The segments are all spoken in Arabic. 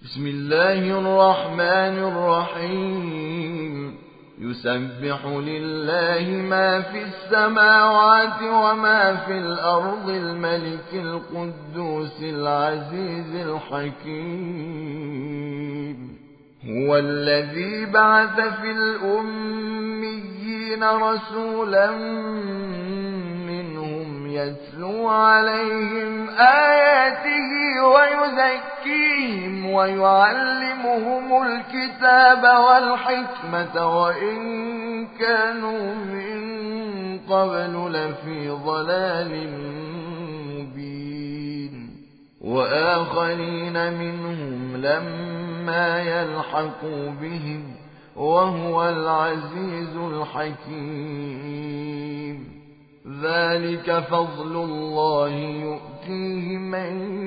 بسم الله الرحمن الرحيم. يسبح لله ما في السماوات وما في الأرض الملك القدوس العزيز الحكيم. هو الذي بعث في الأميين رسولا منهم يتلو عليهم آياته ويزكيهم ويعلمهم الكتاب والحكمة وإن كانوا من قبل لفي ضلال مبين. وآخرين منهم لما يلحقوا بهم وهو العزيز الحكيم. ذلك فضل الله يؤتيه من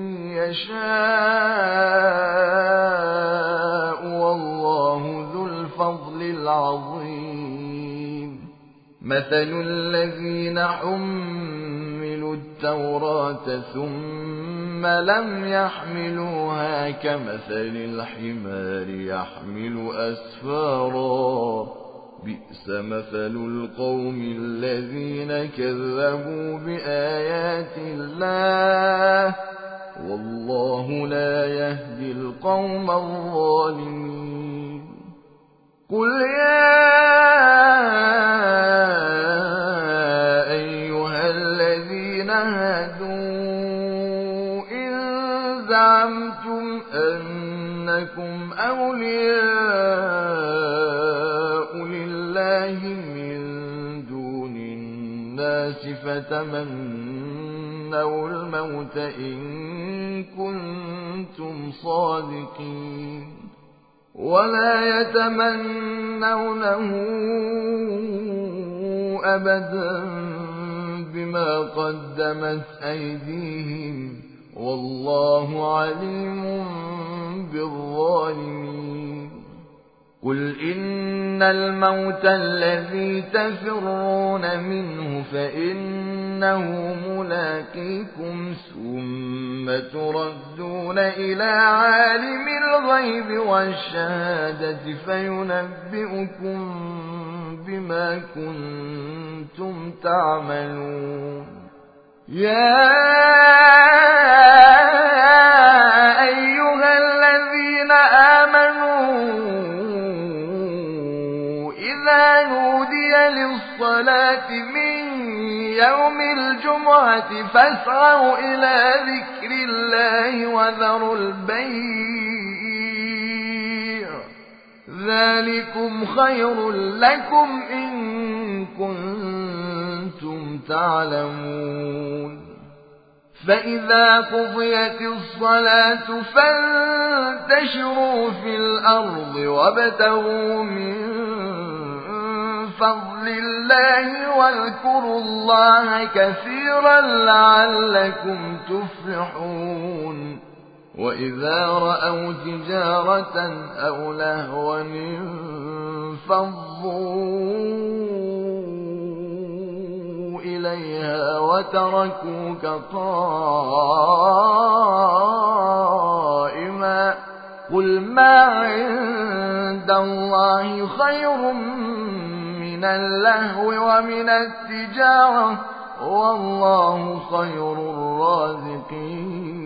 يشاء والله ذو الفضل العظيم. مثل الذين حملوا التوراة ثم لم يحملوها كمثل الحمار يحمل أسفارا بئس مثل القوم الذين كذبوا بآيات الله والله لا يهدي القوم الظالمين. قل يا أيها الذين هادوا إن زعمتم أنكم أولياء لله من دون الناس فتمنوا الموت إن كنتم صادقين ولا يتمنونه أبدا بما قدمت أيديهم والله عليم بالظالمين. قل إن الموت الذي تفرون منه فإنه ملاقيكم ثم تردون إلى عالم الغيب والشهادة فينبئكم بما كنتم تعملون. يا أيها الذين آمنوا إذا نودي للصلاة من يوم الجمعة فاسعوا إلى ذكر الله وذروا البيع ذلكم خير لكم إن كنتم تعلمون. فإذا قضيت الصلاة فانتشروا في الأرض وابتغوا من فضل الله واذكروا الله كثيرا لعلكم تفلحون. وإذا رأوا تجارة أو لهوا انفضوا إليها وتركوك قائما قل ما عند الله خير من اللهو ومن التجارة والله خير الرازقين.